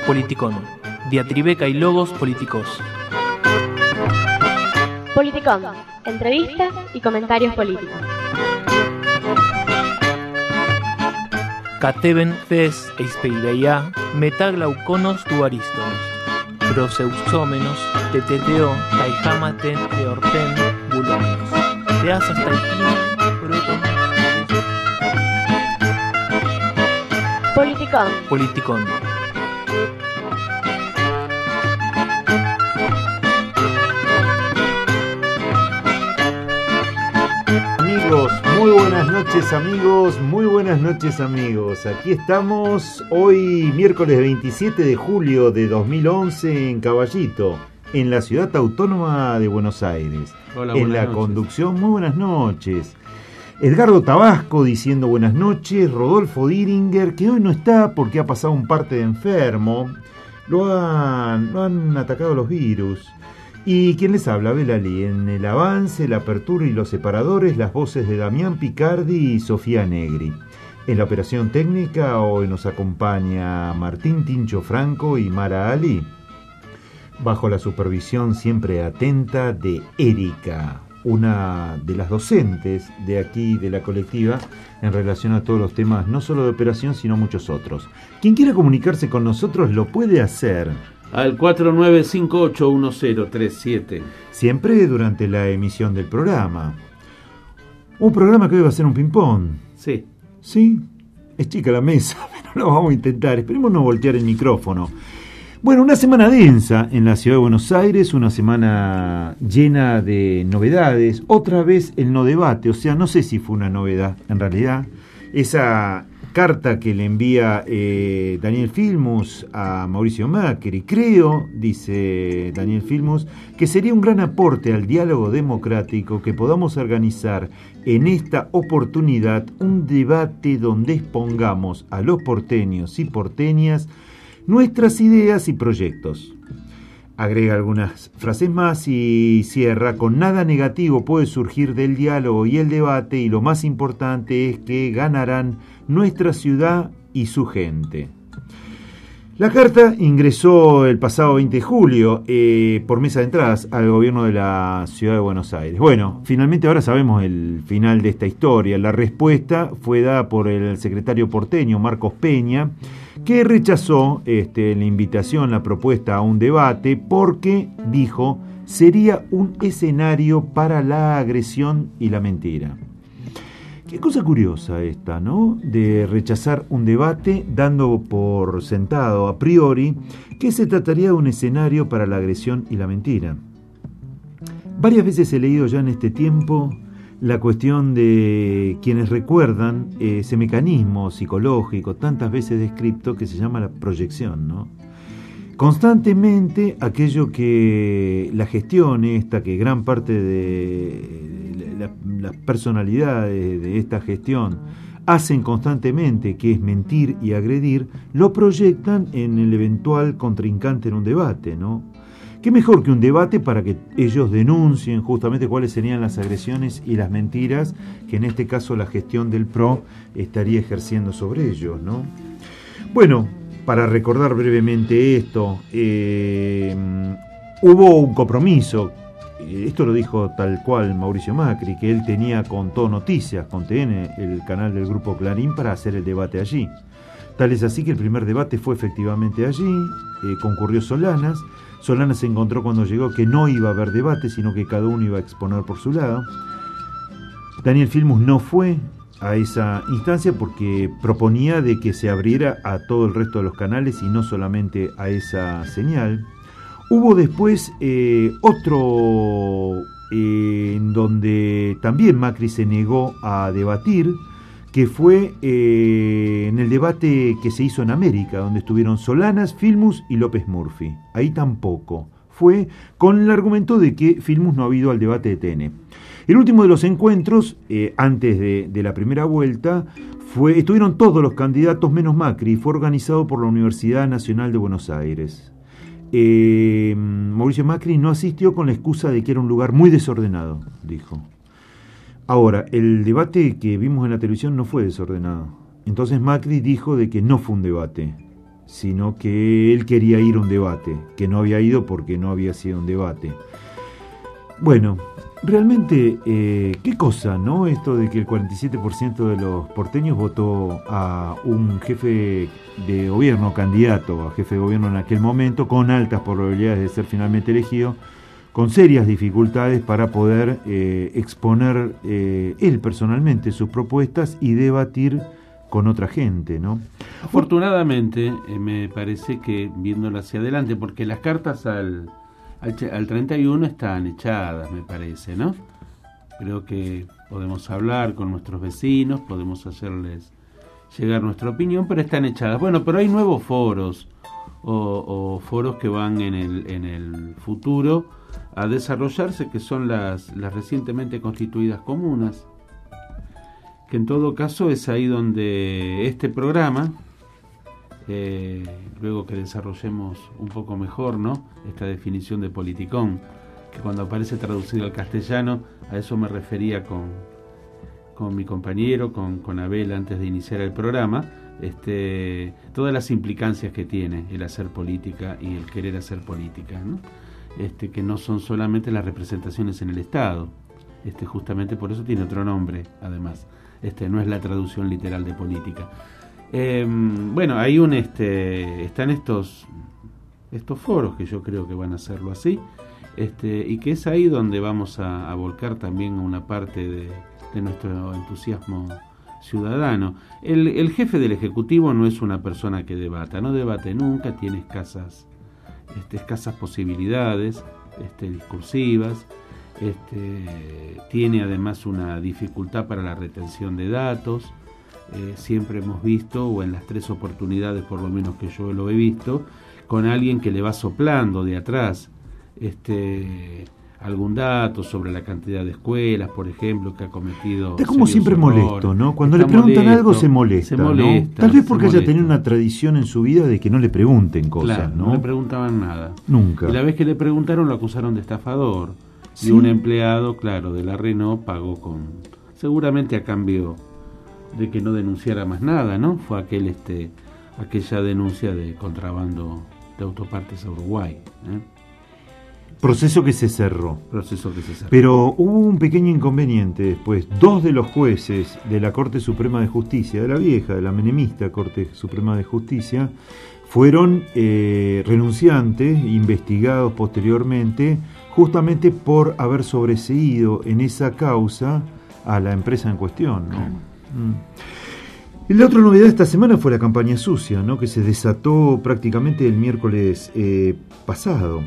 Politicón. Diatribeca y logos políticos. Politicón. Entrevistas y comentarios políticos. Cateben fes eispeireia metaglauconos duarístonos. Proseusómenos, teteteo, taijamaten, teorten, bulomenos. Teasas taijina, proton. Politicón. Politicón. Amigos, muy buenas noches amigos, muy buenas noches amigos. Aquí estamos hoy miércoles 27 de julio de 2011 en Caballito, en la ciudad autónoma de Buenos Aires. Hola, en la noches. Conducción, muy buenas noches. Edgardo Tabasco diciendo buenas noches, Rodolfo Diringer, que hoy no está porque ha pasado un parte de enfermo, lo han atacado los virus. Y quien les habla, Belali, en el avance, la apertura y los separadores, las voces de Damián Picardi y Sofía Negri. En la operación técnica hoy nos acompaña Martín Tincho Franco y Mara Ali, bajo la supervisión siempre atenta de Erika, una de las docentes de aquí, de la colectiva, en relación a todos los temas, no solo de operación, sino muchos otros. Quien quiera comunicarse con nosotros lo puede hacer al 49581037. siempre durante la emisión del programa. Un programa que hoy va a ser un ping-pong. Sí. ¿Sí? Es chica la mesa, pero lo vamos a intentar. Esperemos no voltear el micrófono. Bueno, una semana densa en la ciudad de Buenos Aires, una semana llena de novedades. Otra vez el no debate, o sea, no sé si fue una novedad en realidad. Esa carta que le envía Daniel Filmus a Mauricio Macri, creo, dice Daniel Filmus, que sería un gran aporte al diálogo democrático que podamos organizar en esta oportunidad un debate donde expongamos a los porteños y porteñas nuestras ideas y proyectos. Agrega algunas frases más y cierra: con nada negativo puede surgir del diálogo y el debate, y lo más importante es que ganarán nuestra ciudad y su gente. La carta ingresó el pasado 20 de julio por mesa de entradas al gobierno de la ciudad de Buenos Aires. Bueno, finalmente ahora sabemos el final de esta historia. La respuesta fue dada por el secretario porteño Marcos Peña, que rechazó la invitación, la propuesta a un debate, porque, dijo, sería un escenario para la agresión y la mentira. Qué cosa curiosa esta, ¿no? De rechazar un debate dando por sentado a priori que se trataría de un escenario para la agresión y la mentira. Varias veces he leído ya en este tiempo la cuestión de quienes recuerdan ese mecanismo psicológico tantas veces descrito que se llama la proyección, ¿no? Constantemente aquello que la gestión esta, que gran parte de las personalidades de esta gestión hacen constantemente, que es mentir y agredir, lo proyectan en el eventual contrincante en un debate, ¿no? ¿Qué mejor que un debate para que ellos denuncien justamente cuáles serían las agresiones y las mentiras que en este caso la gestión del PRO estaría ejerciendo sobre ellos, ¿no? Bueno, para recordar brevemente esto, hubo un compromiso, esto lo dijo tal cual Mauricio Macri, que él tenía con Todo Noticias, con TN, el canal del Grupo Clarín, para hacer el debate allí. Tal es así que el primer debate fue efectivamente allí, concurrió Solanas. Solanas se encontró cuando llegó que no iba a haber debate, sino que cada uno iba a exponer por su lado. Daniel Filmus no fue a esa instancia porque proponía de que se abriera a todo el resto de los canales y no solamente a esa señal. Hubo después otro en donde también Macri se negó a debatir, que fue en el debate que se hizo en América, donde estuvieron Solanas, Filmus y López Murphy. Ahí tampoco. Fue con el argumento de que Filmus no ha ido al debate de TN. El último de los encuentros, antes de la primera vuelta, estuvieron todos los candidatos menos Macri, y fue organizado por la Universidad Nacional de Buenos Aires. Mauricio Macri no asistió con la excusa de que era un lugar muy desordenado, dijo. Ahora, el debate que vimos en la televisión no fue desordenado. Entonces Macri dijo de que no fue un debate. sino que él quería ir a un debate, que no había ido porque no había sido un debate. Bueno, realmente, qué cosa, ¿no? Esto de que el 47% de los porteños votó a un jefe de gobierno, candidato a jefe de gobierno en aquel momento, con altas probabilidades de ser finalmente elegido, con serias dificultades para poder exponer él personalmente sus propuestas y debatir con otra gente, ¿no? Afortunadamente, me parece que viéndolo hacia adelante, porque las cartas al 31 están echadas, me parece, ¿no? Creo que podemos hablar con nuestros vecinos, podemos hacerles llegar nuestra opinión, pero están echadas. Bueno, pero hay nuevos foros o foros que van en el futuro a desarrollarse, que son las recientemente constituidas comunas, que en todo caso es ahí donde este programa, luego que desarrollemos un poco mejor, ¿no?, esta definición de politicón, que cuando aparece traducido al castellano, a eso me refería con mi compañero, con Abel, antes de iniciar el programa, todas las implicancias que tiene el hacer política y el querer hacer política, ¿no? Que no son solamente las representaciones en el Estado, justamente por eso tiene otro nombre, además, no es la traducción literal de política. Bueno, hay están estos foros que yo creo que van a hacerlo así, y que es ahí donde vamos a volcar también una parte de nuestro entusiasmo ciudadano. El jefe del Ejecutivo no es una persona que debata, no debate nunca, tiene escasas posibilidades discursivas, tiene además una dificultad para la retención de datos. Siempre hemos visto, o en las 3 oportunidades por lo menos que yo lo he visto, con alguien que le va soplando de atrás algún dato sobre la cantidad de escuelas, por ejemplo, que ha cometido. Está como siempre errores. Molesto, ¿no? Cuando le preguntan algo se molesta, ¿no? Tal vez porque haya tenido una tradición en su vida de que no le pregunten cosas, claro, ¿no? No le preguntaban nada. Nunca. Y la vez que le preguntaron lo acusaron de estafador. ¿Sí? Y un empleado, claro, de la Renault pagó seguramente a cambio de que no denunciara más nada, ¿no? Fue aquella denuncia de contrabando de autopartes a Uruguay, Proceso que se cerró. Pero Pero hubo un pequeño inconveniente después. 2 de los jueces de la Corte Suprema de Justicia, de la vieja, de la menemista Corte Suprema de Justicia, fueron renunciantes, investigados posteriormente, justamente por haber sobreseído en esa causa a la empresa en cuestión, ¿no? Y la otra novedad de esta semana fue la campaña sucia, ¿no?, que se desató prácticamente el miércoles pasado.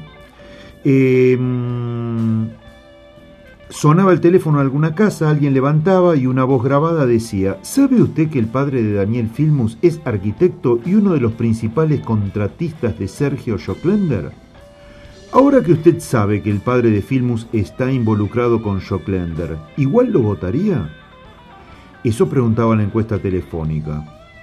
Sonaba el teléfono de alguna casa, alguien levantaba y una voz grabada decía: ¿sabe usted que el padre de Daniel Filmus es arquitecto y uno de los principales contratistas de Sergio Joclender? Ahora que usted sabe que el padre de Filmus está involucrado con Joclender, ¿igual lo votaría? Eso preguntaba la encuesta telefónica.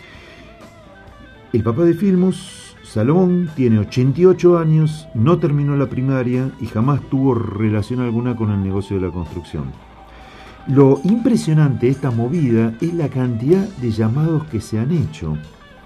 El papá de Filmus, Salomón, tiene 88 años, no terminó la primaria y jamás tuvo relación alguna con el negocio de la construcción. Lo impresionante de esta movida es la cantidad de llamados que se han hecho.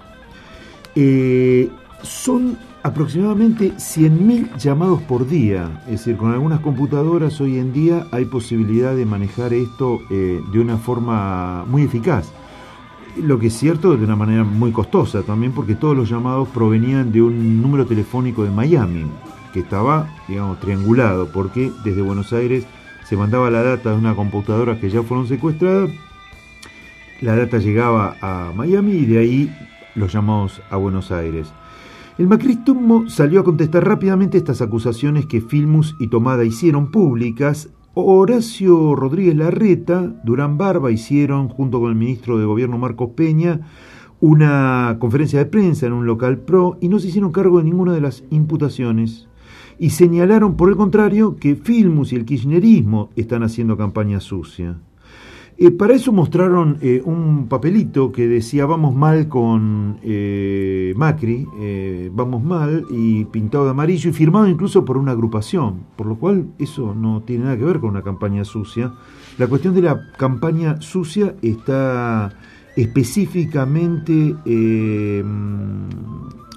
Son aproximadamente 100.000 llamados por día, es decir, con algunas computadoras hoy en día hay posibilidad de manejar esto de una forma muy eficaz. Lo que es cierto, de una manera muy costosa también, porque todos los llamados provenían de un número telefónico de Miami, que estaba, digamos, triangulado, porque desde Buenos Aires se mandaba la data de una computadora que ya fueron secuestradas, la data llegaba a Miami y de ahí los llamados a Buenos Aires. El macrismo salió a contestar rápidamente estas acusaciones que Filmus y Tomada hicieron públicas. Horacio Rodríguez Larreta, Durán Barba hicieron, junto con el ministro de Gobierno Marcos Peña, una conferencia de prensa en un local pro y no se hicieron cargo de ninguna de las imputaciones. Y señalaron, por el contrario, que Filmus y el kirchnerismo están haciendo campaña sucia. Para eso mostraron un papelito que decía vamos mal con Macri, vamos mal, y pintado de amarillo y firmado incluso por una agrupación, por lo cual eso no tiene nada que ver con una campaña sucia. La cuestión de la campaña sucia está específicamente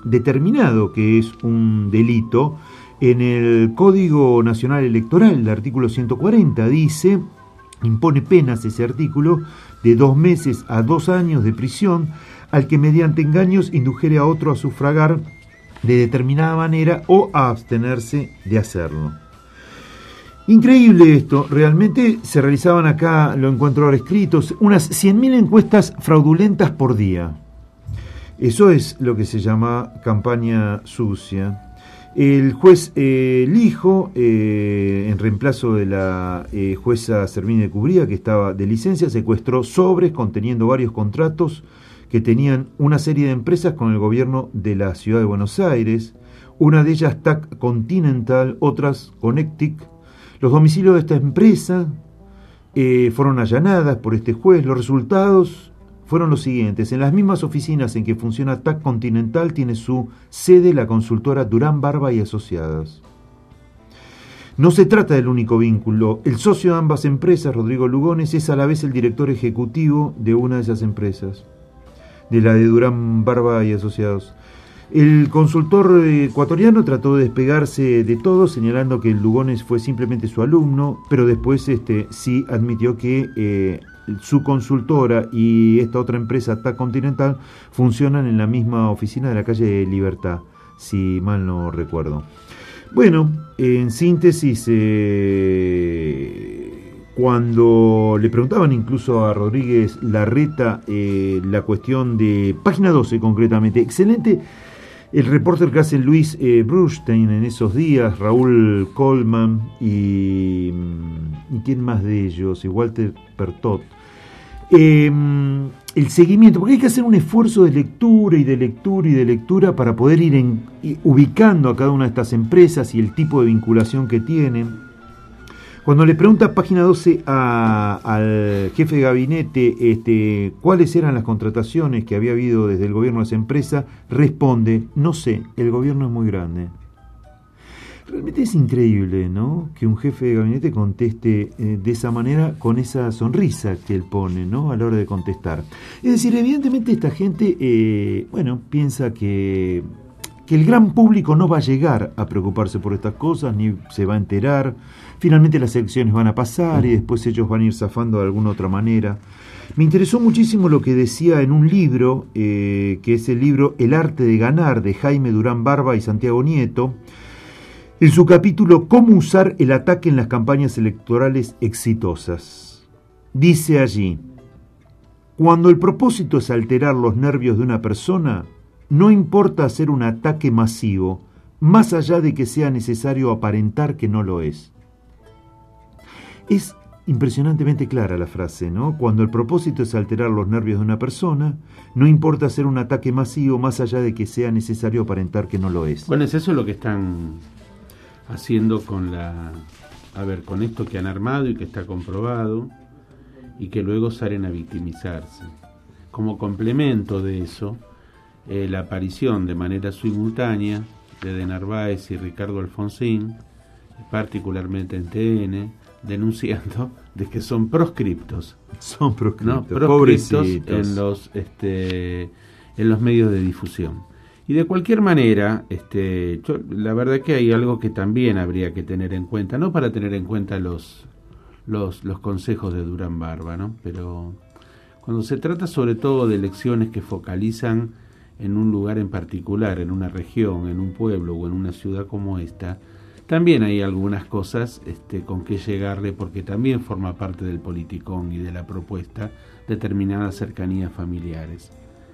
determinado que es un delito en el Código Nacional Electoral. El artículo 140 dice, impone penas ese artículo de 2 meses a 2 años de prisión al que mediante engaños indujere a otro a sufragar de determinada manera o a abstenerse de hacerlo. Increíble esto, realmente se realizaban acá, lo encuentro ahora escritos, unas 100.000 encuestas fraudulentas por día. Eso es lo que se llama campaña sucia. El juez Lijo, en reemplazo de la jueza Servini de Cubría, que estaba de licencia, secuestró sobres conteniendo varios contratos que tenían una serie de empresas con el gobierno de la ciudad de Buenos Aires, una de ellas TAC Continental, otras Connectic. Los domicilios de esta empresa fueron allanadas por este juez. Los resultados fueron los siguientes. En las mismas oficinas en que funciona TAC Continental tiene su sede la consultora Durán Barba y Asociados. No se trata del único vínculo. El socio de ambas empresas, Rodrigo Lugones, es a la vez el director ejecutivo de una de esas empresas, de la de Durán Barba y Asociados. El consultor ecuatoriano trató de despegarse de todo, señalando que Lugones fue simplemente su alumno, pero después sí admitió que su consultora y esta otra empresa, TAC Continental, funcionan en la misma oficina de la calle Libertad, si mal no recuerdo. Bueno, en síntesis, cuando le preguntaban incluso a Rodríguez Larreta la cuestión de página 12 concretamente, excelente el reporter que hace Luis Brustein en esos días, Raúl Coleman y quién más de ellos, y Walter Pertot. El seguimiento, porque hay que hacer un esfuerzo de lectura y de lectura y de lectura para poder ir ubicando a cada una de estas empresas y el tipo de vinculación que tienen. Cuando le pregunta página 12 al jefe de gabinete cuáles eran las contrataciones que había habido desde el gobierno de esa empresa, responde, no sé, el gobierno es muy grande. Realmente es increíble, ¿no?, que un jefe de gabinete conteste de esa manera, con esa sonrisa que él pone, ¿no?, a la hora de contestar. Es decir, evidentemente esta gente, piensa que el gran público no va a llegar a preocuparse por estas cosas, ni se va a enterar. Finalmente las elecciones van a pasar y después ellos van a ir zafando de alguna otra manera. Me interesó muchísimo lo que decía en un libro, que es el libro El arte de ganar, de Jaime Durán Barba y Santiago Nieto, en su capítulo Cómo usar el ataque en las campañas electorales exitosas. Dice allí, cuando el propósito es alterar los nervios de una persona, no importa hacer un ataque masivo, más allá de que sea necesario aparentar que no lo es. Es impresionantemente clara la frase, ¿no? Cuando el propósito es alterar los nervios de una persona, no importa hacer un ataque masivo, más allá de que sea necesario aparentar que no lo es. Bueno, es eso lo que están haciendo con con esto que han armado y que está comprobado, y que luego salen a victimizarse. Como complemento de eso, la aparición de manera simultánea de De Narváez y Ricardo Alfonsín, particularmente en TN, denunciando de que son proscriptos. Son proscriptos, ¿no? Proscriptos en los medios de difusión. Y de cualquier manera, la verdad que hay algo que también habría que tener en cuenta, no para tener en cuenta los consejos de Durán Barba, ¿no?, pero cuando se trata sobre todo de elecciones que focalizan en un lugar en particular, en una región, en un pueblo o en una ciudad como esta, también hay algunas cosas con que llegarle, porque también forma parte del politicón y de la propuesta determinadas cercanías familiares.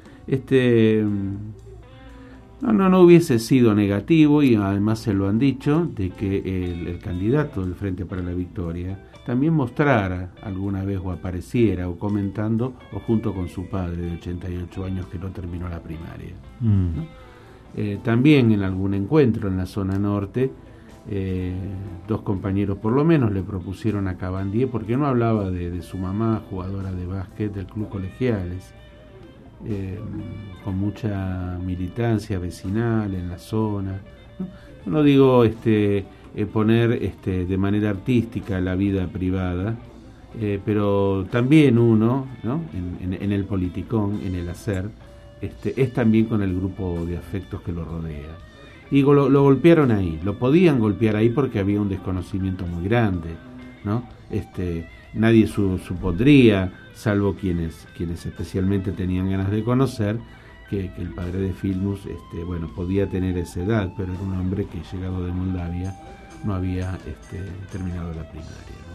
No hubiese sido negativo, y además se lo han dicho, de que el candidato del Frente para la Victoria también mostrara alguna vez, o apareciera, o comentando, o junto con su padre de 88 años que no terminó la primaria. ¿No? También en algún encuentro en la zona norte, 2 compañeros por lo menos le propusieron a Cabandier, porque no hablaba de su mamá, jugadora de básquet del Club Colegiales, con mucha militancia vecinal en la zona, ¿no? No digo poner de manera artística la vida privada, pero también uno, ¿no?, en el politicón, en el hacer, es también con el grupo de afectos que lo rodea. Y lo golpearon ahí, lo podían golpear ahí porque había un desconocimiento muy grande, ¿no? Nadie supondría, salvo quienes especialmente tenían ganas de conocer, que el padre de Filmus podía tener esa edad, pero era un hombre que, llegado de Moldavia, no había terminado la primaria,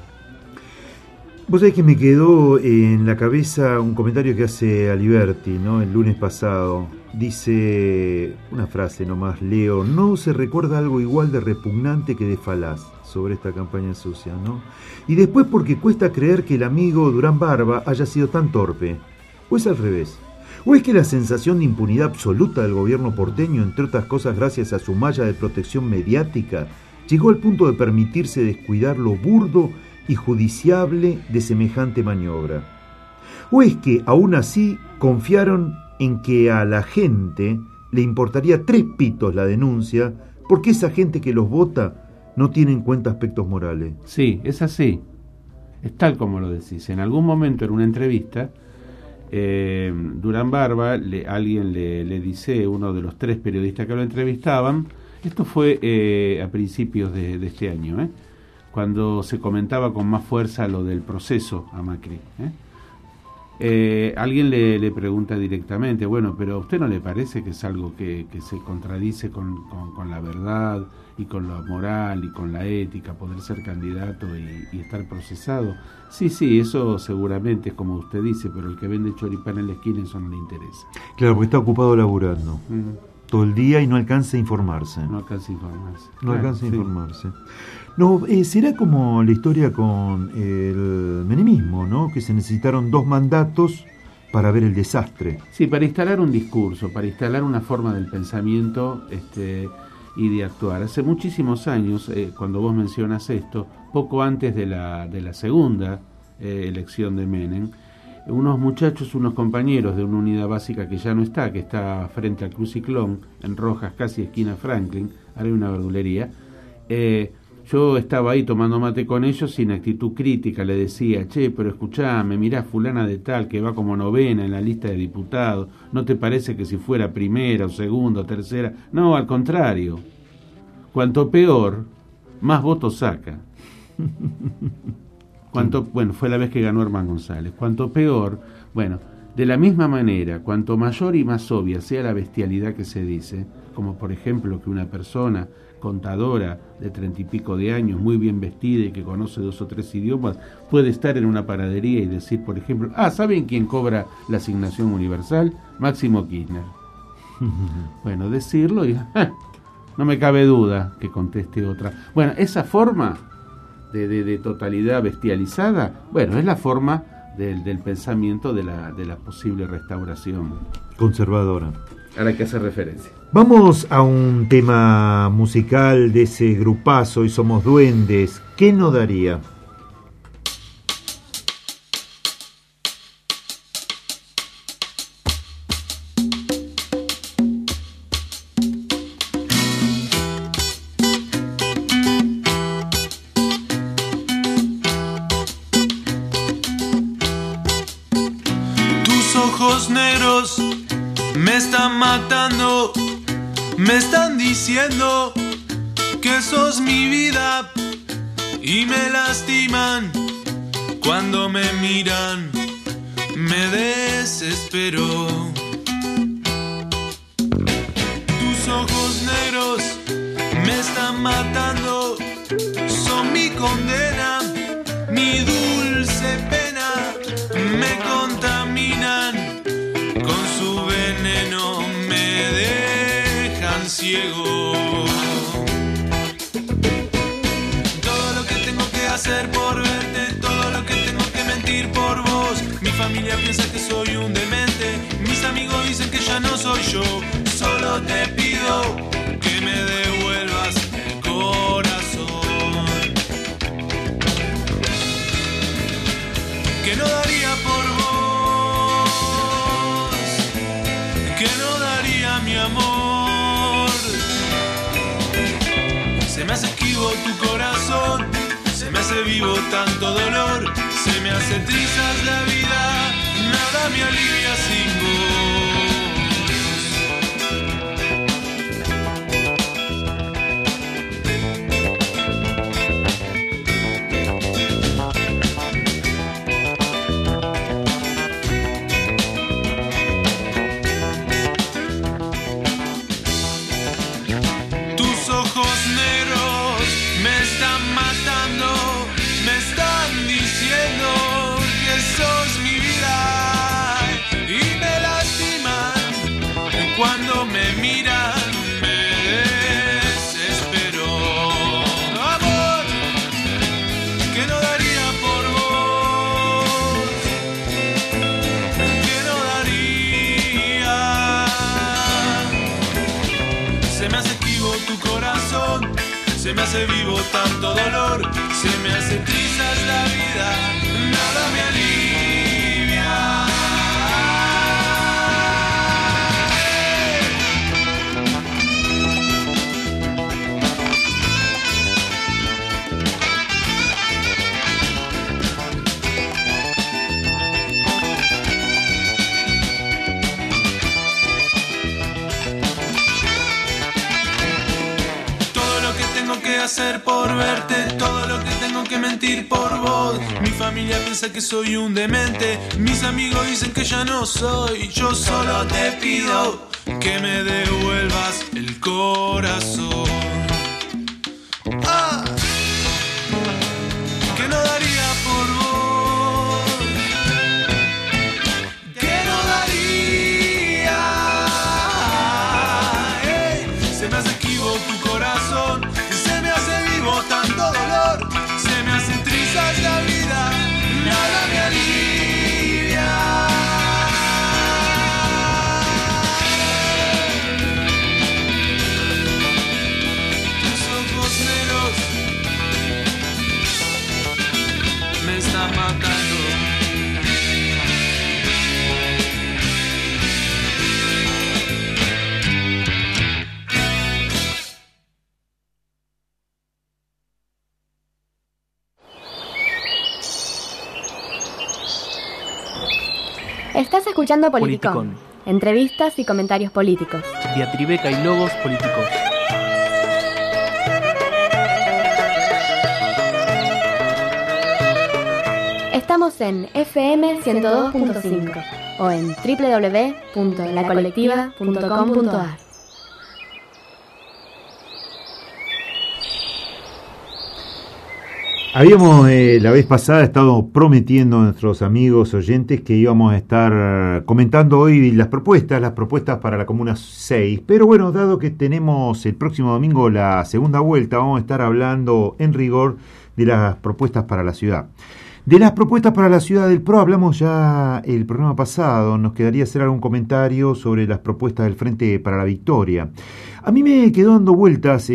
¿no? Vos sabés que me quedó en la cabeza un comentario que hace Aliberti, ¿no? El lunes pasado. Dice una frase nomás, leo: no se recuerda algo igual de repugnante que de falaz sobre esta campaña sucia, ¿no? Y después porque cuesta creer que el amigo Durán Barba haya sido tan torpe. ¿O es al revés? ¿O es que la sensación de impunidad absoluta del gobierno porteño, entre otras cosas gracias a su malla de protección mediática, llegó al punto de permitirse descuidar lo burdo y judiciable de semejante maniobra? ¿O es que, aún así, confiaron en que a la gente le importaría 3 pitos la denuncia porque esa gente que los vota no tiene en cuenta aspectos morales? Sí, es así. Es tal como lo decís. En algún momento en una entrevista, Durán Barba, alguien le dice, uno de los 3 periodistas que lo entrevistaban, esto fue a principios de este año, cuando se comentaba con más fuerza lo del proceso a Macri. Alguien le pregunta directamente, bueno, pero ¿a usted no le parece que es algo que se contradice con la verdad y con la moral y con la ética, poder ser candidato y estar procesado? Sí, eso seguramente es como usted dice, pero el que vende choripán en la esquina, eso no le interesa. Claro, porque está ocupado laburando todo el día y no alcanza a informarse. No alcanza a informarse. No alcanza a informarse. No, será como la historia con el menemismo, ¿no? Que se necesitaron 2 mandatos para ver el desastre. Sí, para instalar un discurso, para instalar una forma del pensamiento y de actuar. Hace muchísimos años, cuando vos mencionas esto, poco antes de la segunda elección de Menem, unos muchachos, unos compañeros de una unidad básica que ya no está, que está frente al Cruciclón, en Rojas, casi esquina Franklin, ahora hay una verdulería, yo estaba ahí tomando mate con ellos sin actitud crítica, le decía, che, pero escuchame, mirá fulana de tal que va como 9ª en la lista de diputados, ¿no te parece que si fuera primera o segunda o tercera? No, al contrario, cuanto peor, más votos saca. Bueno, fue la vez que ganó Herman González. Cuanto peor, bueno, de la misma manera, cuanto mayor y más obvia sea la bestialidad que se dice, como por ejemplo que una persona contadora de 30 y pico de años, muy bien vestida y que conoce 2 o 3 idiomas, puede estar en una panadería y decir, por ejemplo, ¿saben quién cobra la asignación universal? Máximo Kirchner. Bueno, decirlo y no me cabe duda que conteste otra. Bueno, esa forma de totalidad bestializada, bueno, es la forma del pensamiento de la posible restauración conservadora a la que hace referencia. Vamos a un tema musical de ese grupazo, y Somos Duendes. ¿Qué nos daría? Tus ojos negros me están matando, me están diciendo que sos mi vida y me lastiman cuando me miran, me desespero. Tus ojos negros me están matando, son mi condena, mi dulce pena, me contaminan. Con su veneno me dejan ciego. Todo lo que tengo que hacer por verte, todo lo que tengo que mentir por vos. Mi familia piensa que soy un demente, mis amigos dicen que ya no soy yo. Solo te pido que me devuelvas el corazón, que no daría por vos, que no daría mi amor. Se me hace esquivo tu corazón, se me hace vivo tanto dolor, se me hace trizas la vida, nada me alivia sin vos. me miran, me desespero. Amor, que no daría por vos, que no daría. Se me hace esquivo tu corazón, se me hace vivo tanto dolor, se me hace trizas la vida, nada me alivia. Hacer por verte, todo lo que tengo que mentir por vos. Mi familia piensa que soy un demente, mis amigos dicen que ya no soy. Yo solo te pido que me devuelvas el corazón. Ah, que no daría por vos, que no daría. Se me hace esquivo tu corazón, tanto dolor, se me hacen trizas la vida, nada me alivia. Tus ojos negros me están matando. Estás escuchando Politicón. Entrevistas y comentarios políticos. Diatribeca y logos políticos. Estamos en FM 102.5 o en www.lacolectiva.com.ar. Habíamos la vez pasada estado prometiendo a nuestros amigos oyentes que íbamos a estar comentando hoy las propuestas para la Comuna 6, pero bueno, dado que tenemos el próximo domingo la segunda vuelta, vamos a estar hablando en rigor de las propuestas para la ciudad. De las propuestas para la ciudad del PRO hablamos ya el programa pasado, nos quedaría hacer algún comentario sobre las propuestas del Frente para la Victoria. A mí me quedó dando vueltas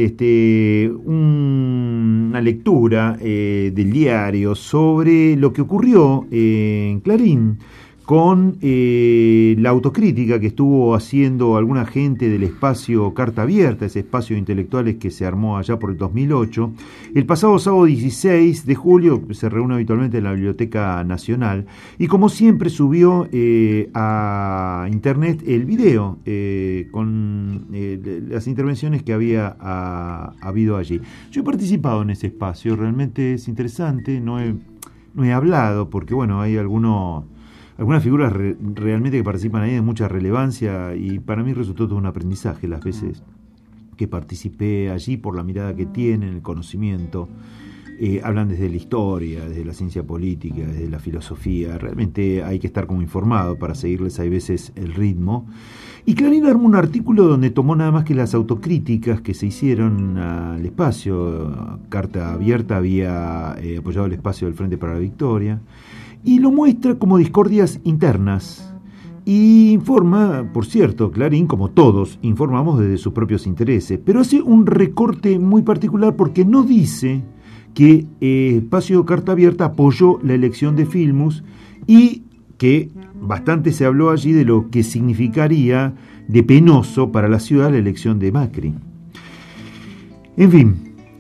una lectura del diario sobre lo que ocurrió en Clarín con la autocrítica que estuvo haciendo alguna gente del espacio Carta Abierta, ese espacio de intelectuales que se armó allá por el 2008. El pasado sábado 16 de julio se reúne habitualmente en la Biblioteca Nacional y como siempre subió a internet el video con las intervenciones que había habido allí. Yo he participado en ese espacio, realmente es interesante, no he hablado porque bueno, hay algunas figuras realmente que participan ahí de mucha relevancia y para mí resultó todo un aprendizaje las veces que participé allí por la mirada que tienen, el conocimiento. Hablan desde la historia, desde la ciencia política, desde la filosofía. Realmente hay que estar como informado para seguirles, hay veces, el ritmo. Y Clarín armó un artículo donde tomó nada más que las autocríticas que se hicieron al espacio. Carta Abierta había apoyado el espacio del Frente para la Victoria. Y lo muestra como discordias internas y informa, por cierto, Clarín, como todos, informamos desde sus propios intereses, pero hace un recorte muy particular porque no dice que Espacio Carta Abierta apoyó la elección de Filmus y que bastante se habló allí de lo que significaría de penoso para la ciudad la elección de Macri. En fin,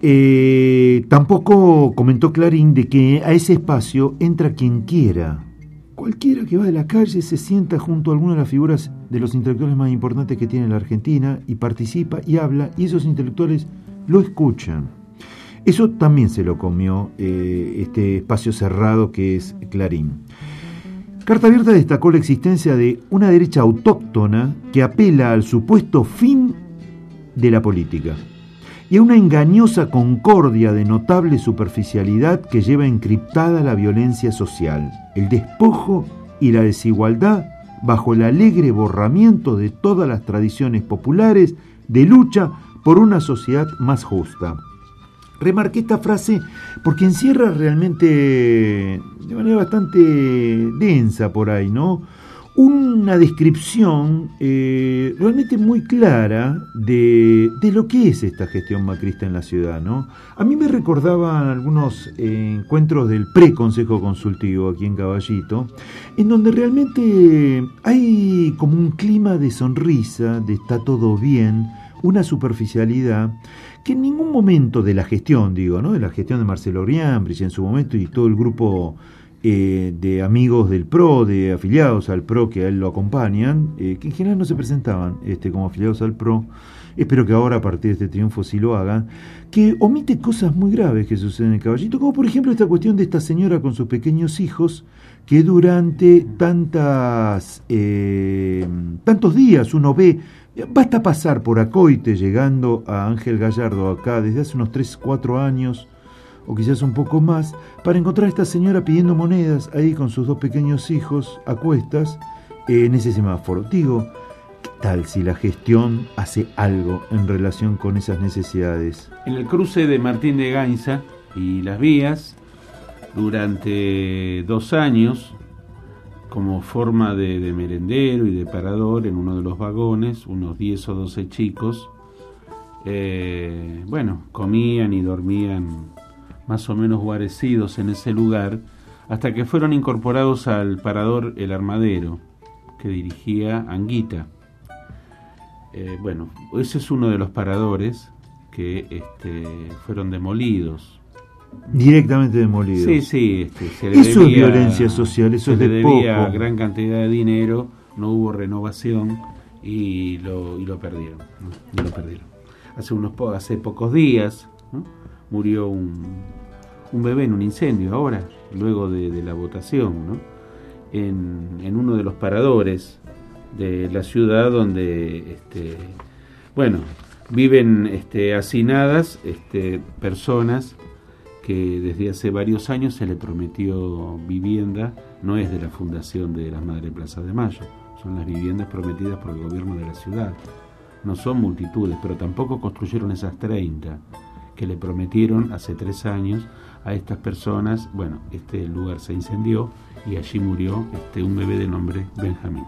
tampoco comentó Clarín de que a ese espacio entra quien quiera. Cualquiera que va de la calle se sienta junto a alguna de las figuras de los intelectuales más importantes que tiene la Argentina y participa y habla, y esos intelectuales lo escuchan. Eso también se lo comió este espacio cerrado que es Clarín. Carta Abierta destacó la existencia de una derecha autóctona que apela al supuesto fin de la política y a una engañosa concordia de notable superficialidad que lleva encriptada la violencia social, el despojo y la desigualdad bajo el alegre borramiento de todas las tradiciones populares de lucha por una sociedad más justa. Remarqué esta frase porque encierra realmente de manera bastante densa por ahí, ¿no? Una descripción realmente muy clara de lo que es esta gestión macrista en la ciudad, ¿no? A mí me recordaban algunos encuentros del pre-Consejo Consultivo aquí en Caballito, en donde realmente hay como un clima de sonrisa, de está todo bien, una superficialidad que en ningún momento de la gestión, ¿no? De la gestión de Marcelo Riambridge en su momento y todo el grupo de amigos del PRO, de afiliados al PRO que a él lo acompañan, que en general no se presentaban como afiliados al PRO, espero que ahora a partir de este triunfo sí lo hagan, que omite cosas muy graves que suceden en Caballito, como por ejemplo esta cuestión de esta señora con sus pequeños hijos, que durante tantos días uno ve, basta pasar por Acoite llegando a Ángel Gallardo acá desde hace unos 3-4 años, o quizás un poco más, para encontrar a esta señora pidiendo monedas ahí con sus 2 pequeños hijos a cuestas en ese semáforo. Digo, ¿qué tal si la gestión hace algo en relación con esas necesidades? En el cruce de Martín de Gainza y Las Vías, durante 2 años, como forma de merendero y de parador en uno de los vagones, unos 10 o 12 chicos, comían y dormían más o menos guarecidos en ese lugar, hasta que fueron incorporados al parador El Armadero, que dirigía Anguita. Ese es uno de los paradores que fueron demolidos. Directamente demolidos. Sí. Eso es violencia social, eso es de poco. Se le debía gran cantidad de dinero, no hubo renovación y lo perdieron. ¿No? Y lo perdieron. Hace pocos días, ¿no? Murió un bebé en un incendio ahora, luego de la votación, ¿no? En uno de los paradores de la ciudad donde viven hacinadas personas que desde hace varios años se le prometió vivienda. No es de la fundación de las Madres Plaza de Mayo, son las viviendas prometidas por el gobierno de la ciudad. No son multitudes, pero tampoco construyeron esas 30 que le prometieron hace 3 años a estas personas. Este lugar se incendió y allí murió un bebé de nombre Benjamín.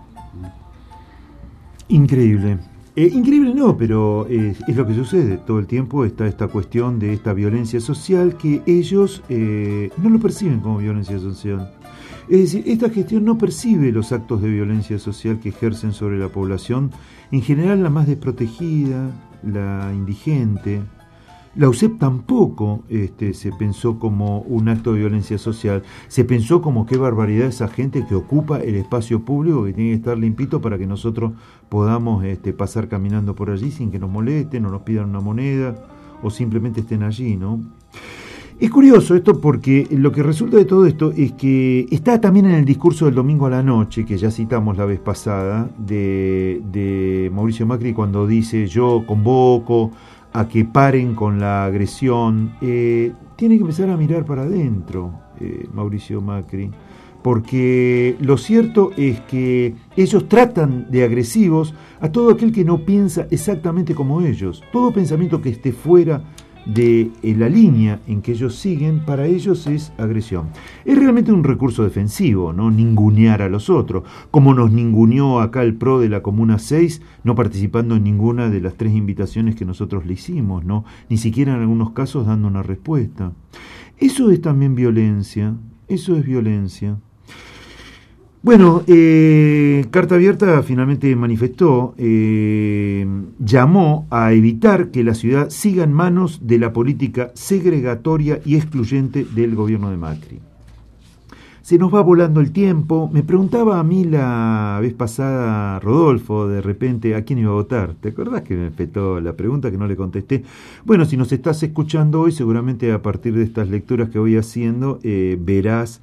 Increíble. Increíble no, pero es lo que sucede. Todo el tiempo está esta cuestión de esta violencia social que ellos no lo perciben como violencia social. Es decir, esta gestión no percibe los actos de violencia social que ejercen sobre la población, en general la más desprotegida, la indigente. La UCEP tampoco se pensó como un acto de violencia social, se pensó como qué barbaridad esa gente que ocupa el espacio público, que tiene que estar limpito para que nosotros podamos pasar caminando por allí sin que nos molesten o nos pidan una moneda o simplemente estén allí, ¿no? Es curioso esto porque lo que resulta de todo esto es que está también en el discurso del domingo a la noche, que ya citamos la vez pasada, de Mauricio Macri, cuando dice: yo convoco a que paren con la agresión. Tiene que empezar a mirar para adentro, Mauricio Macri, porque lo cierto es que ellos tratan de agresivos a todo aquel que no piensa exactamente como ellos. Todo pensamiento que esté fuera de la línea en que ellos siguen, para ellos es agresión. Es realmente un recurso defensivo, ¿no? Ningunear a los otros, como nos ninguneó acá el PRO de la Comuna 6, no participando en ninguna de las 3 invitaciones que nosotros le hicimos, ¿no? Ni siquiera en algunos casos dando una respuesta. Eso es también violencia, eso es violencia. Bueno, Carta Abierta finalmente manifestó, llamó a evitar que la ciudad siga en manos de la política segregatoria y excluyente del gobierno de Macri. Se nos va volando el tiempo. Me preguntaba a mí la vez pasada Rodolfo, de repente, ¿a quién iba a votar? ¿Te acordás que me petó la pregunta que no le contesté? Bueno, si nos estás escuchando hoy, seguramente a partir de estas lecturas que voy haciendo, verás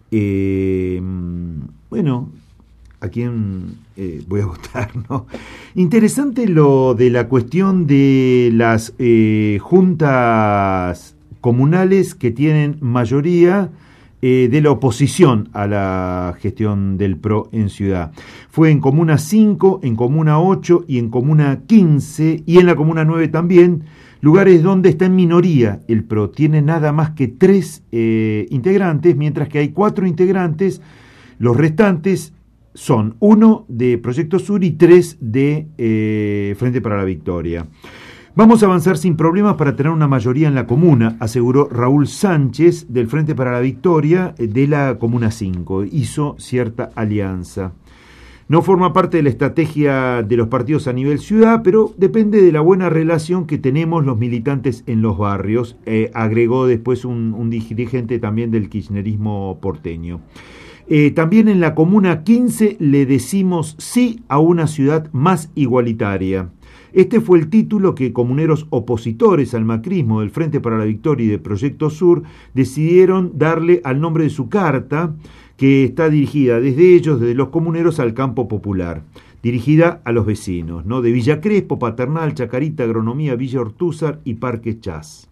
a quién voy a votar, ¿no? Interesante lo de la cuestión de las juntas comunales que tienen mayoría de la oposición a la gestión del PRO en Ciudad. Fue en Comuna 5, en Comuna 8 y en Comuna 15 y en la Comuna 9 también, lugares donde está en minoría el PRO. Tiene nada más que 3 integrantes, mientras que hay 4 integrantes. Los restantes son 1 de Proyecto Sur y 3 de Frente para la Victoria. Vamos a avanzar sin problemas para tener una mayoría en la comuna, aseguró Raúl Sánchez del Frente para la Victoria de la Comuna 5. Hizo cierta alianza. No forma parte de la estrategia de los partidos a nivel ciudad, pero depende de la buena relación que tenemos los militantes en los barrios, agregó después un dirigente también del kirchnerismo porteño. También en la Comuna 15 le decimos sí a una ciudad más igualitaria. Este fue el título que comuneros opositores al macrismo del Frente para la Victoria y de Proyecto Sur decidieron darle al nombre de su carta, que está dirigida desde ellos, desde los comuneros, al campo popular, dirigida a los vecinos, ¿no? De Villa Crespo, Paternal, Chacarita, Agronomía, Villa Ortúzar y Parque Chas.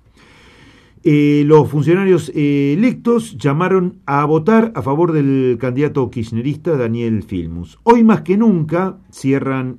Los funcionarios electos llamaron a votar a favor del candidato kirchnerista Daniel Filmus. Hoy más que nunca, cierran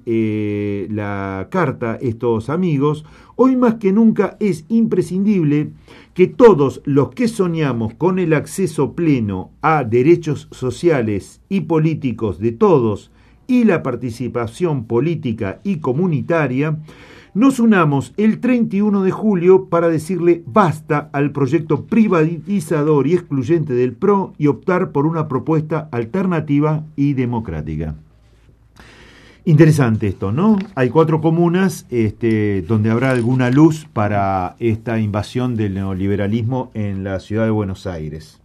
la carta estos amigos, hoy más que nunca es imprescindible que todos los que soñamos con el acceso pleno a derechos sociales y políticos de todos y la participación política y comunitaria, nos unamos el 31 de julio para decirle basta al proyecto privatizador y excluyente del PRO y optar por una propuesta alternativa y democrática. Interesante esto, ¿no? Hay 4 comunas donde habrá alguna luz para esta invasión del neoliberalismo en la ciudad de Buenos Aires.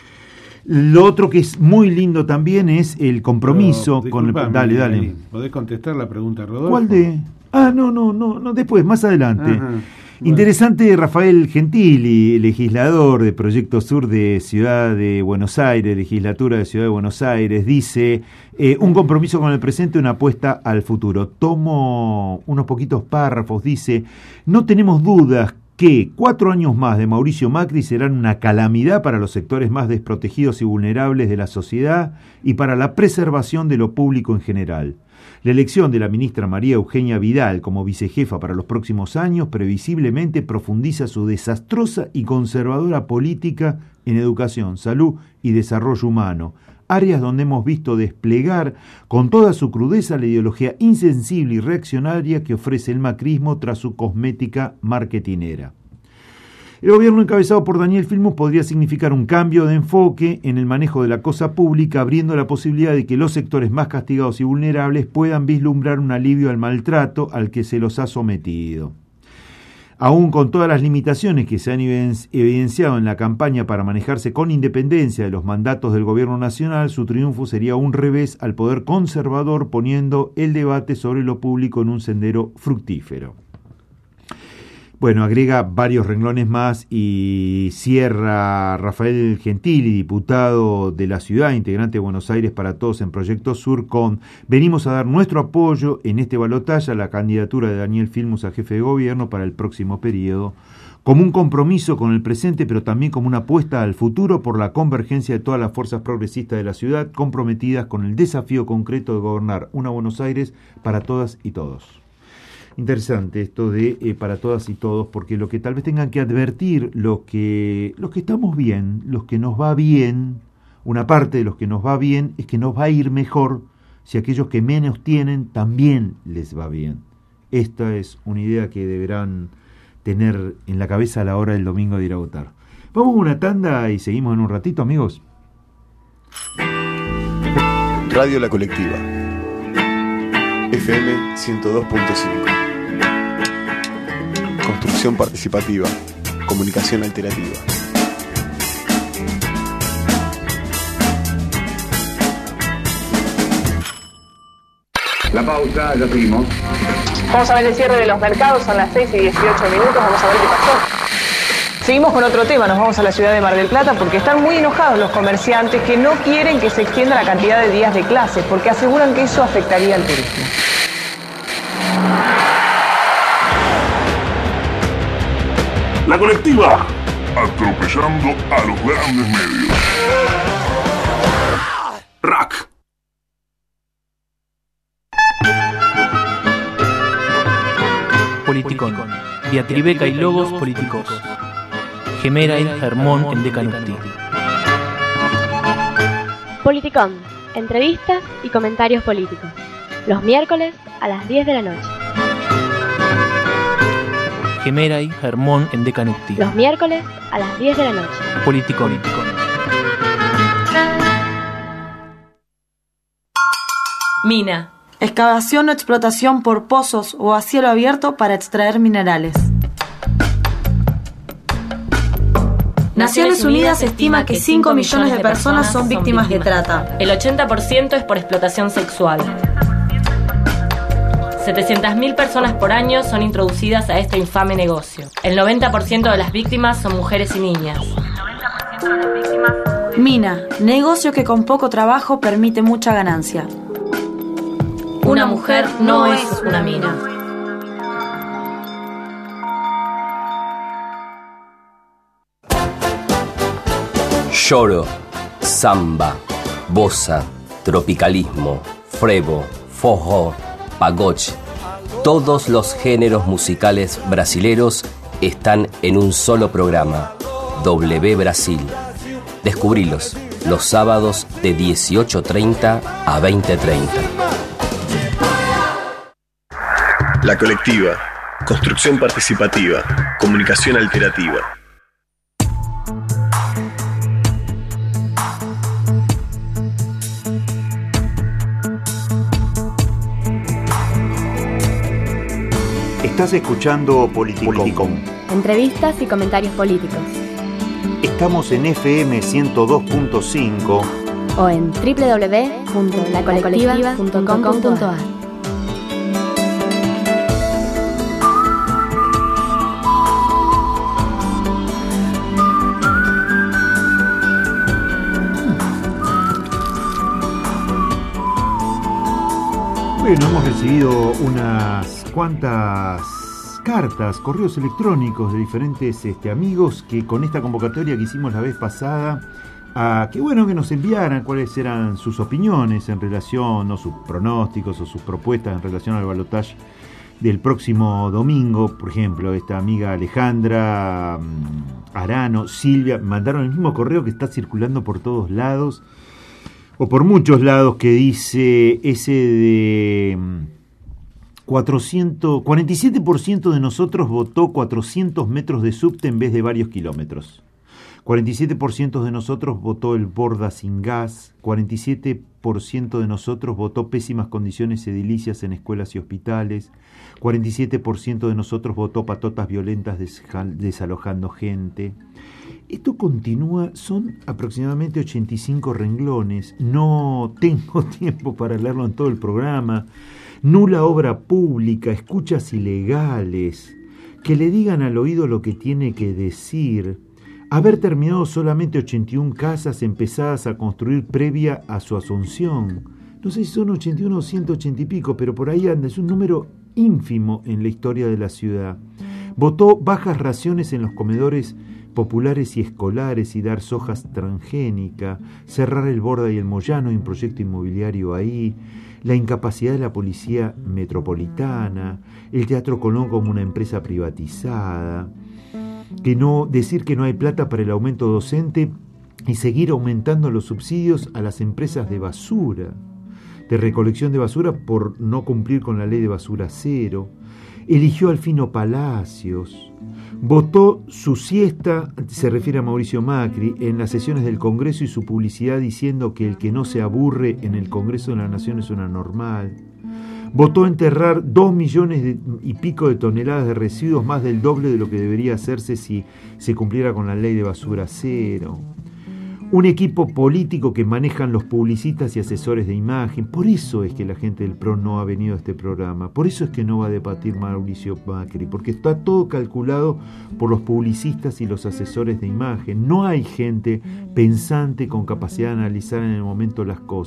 Lo otro que es muy lindo también es el compromiso con el... Dale. ¿Podés contestar la pregunta, Rodolfo? ¿Cuál de...? No, después, más adelante. Ajá, bueno. Interesante, Rafael Gentili, legislador de Proyecto Sur de Ciudad de Buenos Aires, legislatura de Ciudad de Buenos Aires, dice, un compromiso con el presente, una apuesta al futuro. Tomo unos poquitos párrafos, dice, no tenemos dudas que 4 años más de Mauricio Macri serán una calamidad para los sectores más desprotegidos y vulnerables de la sociedad y para la preservación de lo público en general. La elección de la ministra María Eugenia Vidal como vicejefa para los próximos años previsiblemente profundiza su desastrosa y conservadora política en educación, salud y desarrollo humano, áreas donde hemos visto desplegar con toda su crudeza la ideología insensible y reaccionaria que ofrece el macrismo tras su cosmética marketinera. El gobierno encabezado por Daniel Filmus podría significar un cambio de enfoque en el manejo de la cosa pública, abriendo la posibilidad de que los sectores más castigados y vulnerables puedan vislumbrar un alivio al maltrato al que se los ha sometido. Aún con todas las limitaciones que se han evidenciado en la campaña para manejarse con independencia de los mandatos del gobierno nacional, su triunfo sería un revés al poder conservador, poniendo el debate sobre lo público en un sendero fructífero. Bueno, agrega varios renglones más y cierra Rafael Gentili, diputado de la ciudad, integrante de Buenos Aires para Todos en Proyecto Sur, con venimos a dar nuestro apoyo en este balotaje a la candidatura de Daniel Filmus a jefe de gobierno para el próximo periodo, como un compromiso con el presente, pero también como una apuesta al futuro por la convergencia de todas las fuerzas progresistas de la ciudad, comprometidas con el desafío concreto de gobernar una Buenos Aires para todas y todos. Interesante esto de para todas y todos, porque lo que tal vez tengan que advertir los que estamos bien, los que nos va bien, una parte de los que nos va bien es que nos va a ir mejor si aquellos que menos tienen también les va bien. Esta es una idea que deberán tener en la cabeza a la hora del domingo de ir a votar. Vamos a una tanda y seguimos en un ratito, amigos. Radio La Colectiva, FM 102.5. Construcción participativa, comunicación alternativa. La pausa, ya seguimos. Vamos a ver el cierre de los mercados, son las 6 y 18 minutos, vamos a ver qué pasó. Seguimos con otro tema, nos vamos a la ciudad de Mar del Plata porque están muy enojados los comerciantes que no quieren que se extienda la cantidad de días de clases porque aseguran que eso afectaría al turismo. La Colectiva, atropellando a los grandes medios. Rack. Politicón. Diatribeca y logos políticos. Gemera y Germón en Decanupti. Politicón. Entrevistas y comentarios políticos. Los miércoles a las 10 de la noche. Gemera y Germón en Decanupti. Los miércoles a las 10 de la noche. Politicón. Mina. Excavación o explotación por pozos o a cielo abierto para extraer minerales. Naciones Unidas estima que 5 millones de personas son víctimas de trata. El 80% es por explotación sexual. 700.000 personas por año son introducidas a este infame negocio. El 90% de las víctimas son mujeres y niñas. Mina, negocio que con poco trabajo permite mucha ganancia. Una mujer no es una mina. Lloro, samba, bossa, tropicalismo, frevo, forró, pagode. Todos los géneros musicales brasileros están en un solo programa, W Brasil. Descubrilos los sábados de 18:30 a 20:30. La colectiva, construcción participativa, comunicación alternativa. Estás escuchando Politicón. Entrevistas y comentarios políticos. Estamos en FM 102.5 o en www.lacolectiva.com.ar. Bueno, hemos recibido unas cuantas cartas, correos electrónicos de diferentes amigos que con esta convocatoria que hicimos la vez pasada, que bueno que nos enviaran cuáles eran sus opiniones en relación, o sus pronósticos o sus propuestas en relación al balotaje del próximo domingo. Por ejemplo, esta amiga Alejandra, Arano, Silvia, mandaron el mismo correo que está circulando por todos lados, o por muchos lados, que dice ese de 47% de nosotros votó 400 metros de subte en vez de varios kilómetros. 47% de nosotros votó el Borda sin gas. 47% de nosotros votó pésimas condiciones edilicias en escuelas y hospitales. 47% de nosotros votó patotas violentas desalojando gente. Esto continúa, son aproximadamente 85 renglones. No tengo tiempo para leerlo en todo el programa. Nula obra pública, escuchas ilegales, que le digan al oído lo que tiene que decir, haber terminado solamente 81 casas empezadas a construir previa a su asunción. No sé si son 81 o 180 y pico, pero por ahí anda, es un número ínfimo en la historia de la ciudad. Votó bajas raciones en los comedores populares y escolares y dar sojas transgénica, cerrar el Borda y el Moyano y un proyecto inmobiliario ahí, la incapacidad de la policía metropolitana, el Teatro Colón como una empresa privatizada, decir que no hay plata para el aumento docente y seguir aumentando los subsidios a las empresas de basura, de recolección de basura por no cumplir con la ley de basura cero. Eligió al Fino Palacios, votó su siesta, se refiere a Mauricio Macri, en las sesiones del Congreso y su publicidad diciendo que el que no se aburre en el Congreso de la Nación es una normal. Votó enterrar 2 millones y pico de toneladas de residuos, más del doble de lo que debería hacerse si se cumpliera con la ley de basura cero. Un equipo político que manejan los publicistas y asesores de imagen. Por eso es que la gente del PRO no ha venido a este programa. Por eso es que no va a debatir Mauricio Macri, porque está todo calculado por los publicistas y los asesores de imagen. No hay gente pensante con capacidad de analizar en el momento las cosas.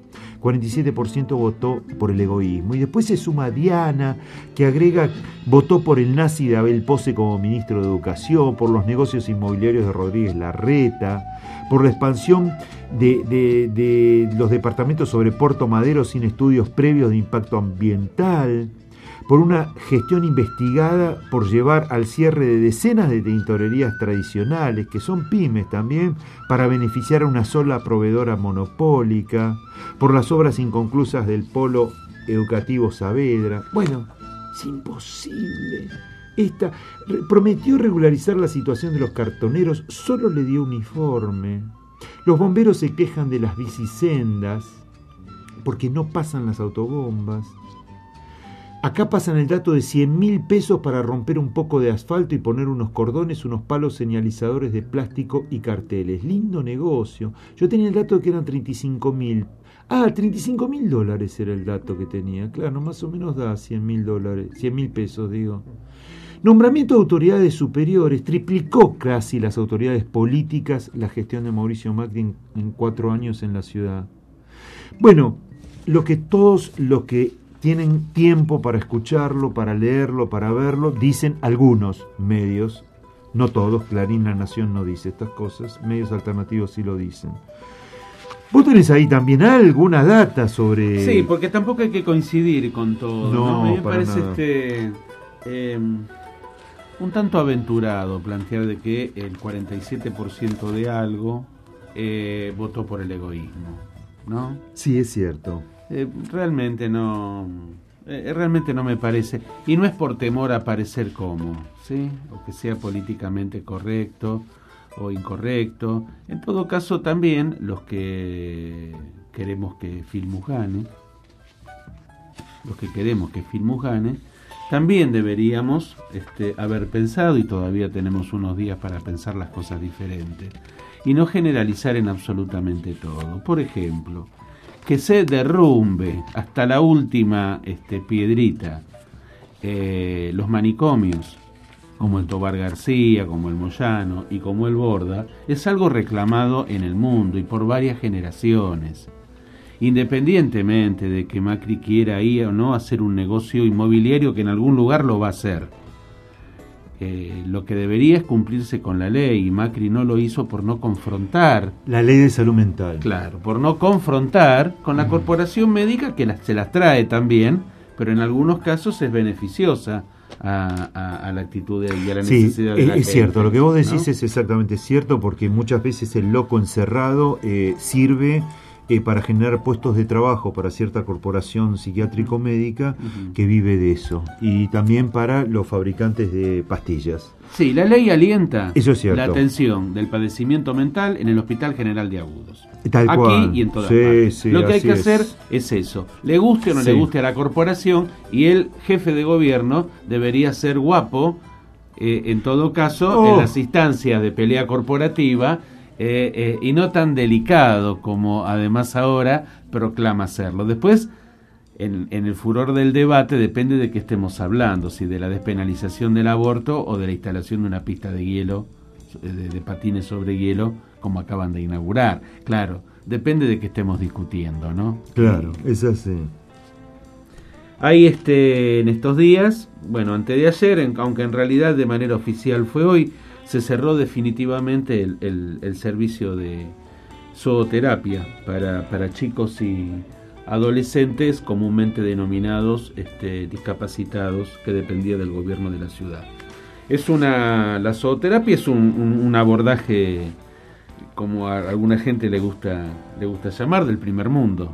47% votó por el egoísmo. Y después se suma Diana, que agrega, votó por el nazi de Abel Pose como ministro de Educación, por los negocios inmobiliarios de Rodríguez Larreta, por la expansión de los departamentos sobre Puerto Madero sin estudios previos de impacto ambiental, por una gestión investigada por llevar al cierre de decenas de tintorerías tradicionales, que son pymes también, para beneficiar a una sola proveedora monopólica, por las obras inconclusas del Polo Educativo Saavedra. Bueno, es imposible. Prometió regularizar la situación de los cartoneros, solo le dio uniforme. Los bomberos se quejan de las bicisendas porque no pasan las autobombas. Acá pasan el dato de 100.000 pesos para romper un poco de asfalto y poner unos cordones, unos palos señalizadores de plástico y carteles. Lindo negocio. Yo tenía el dato de que eran 35.000. $35.000 era el dato que tenía. Claro, más o menos da $100.000 pesos, digo. Nombramiento de autoridades superiores. Triplicó casi las autoridades políticas la gestión de Mauricio Macri en 4 años en la ciudad. Bueno, todos los que tienen tiempo para escucharlo, para leerlo, para verlo, dicen algunos medios, no todos, Clarín, La Nación no dice estas cosas, medios alternativos sí lo dicen. ¿Vos tenés ahí también alguna data sobre...? Sí, porque tampoco hay que coincidir con todo, ¿no? A mí me parece un tanto aventurado plantear de que el 47% de algo votó por el egoísmo, ¿no? Sí, es cierto. Realmente no me parece, y no es por temor a parecer como, ¿sí? O que sea políticamente correcto o incorrecto. En todo caso, también los que queremos que Filmus gane, también deberíamos haber pensado, y todavía tenemos unos días para pensar las cosas diferentes, y no generalizar en absolutamente todo. Por ejemplo, que se derrumbe hasta la última piedrita los manicomios, como el Tobar García, como el Moyano y como el Borda, es algo reclamado en el mundo y por varias generaciones. Independientemente de que Macri quiera ir o no hacer un negocio inmobiliario, que en algún lugar lo va a hacer. Lo que debería es cumplirse con la ley, y Macri no lo hizo por no confrontar. La ley de salud mental. Claro, por no confrontar con la corporación médica, que se las trae también, pero en algunos casos es beneficiosa a la actitud y a la necesidad de la gente. Es cierto, lo que vos decís, ¿no? Es exactamente cierto, porque muchas veces el loco encerrado sirve para generar puestos de trabajo para cierta corporación psiquiátrico-médica que vive de eso, y también para los fabricantes de pastillas. Sí, la ley alienta la atención del padecimiento mental en el Hospital General de Agudos. Tal aquí cual. Y en todas partes. Sí, lo que hay que es. hacer es eso, le guste o no le guste a la corporación, y el jefe de gobierno debería ser guapo, en todo caso, en las instancias de pelea corporativa, y no tan delicado como además ahora proclama serlo. Después, en el furor del debate, depende de qué estemos hablando, si de la despenalización del aborto o de la instalación de una pista de hielo, de patines sobre hielo, como acaban de inaugurar. Claro, depende de qué estemos discutiendo, ¿no? Claro, es así. Hay en estos días, bueno, antes de ayer, aunque en realidad de manera oficial fue hoy, se cerró definitivamente el servicio de zooterapia para chicos y adolescentes comúnmente denominados discapacitados, que dependía del gobierno de la ciudad. La zooterapia es un abordaje, como a alguna gente le gusta llamar, del primer mundo,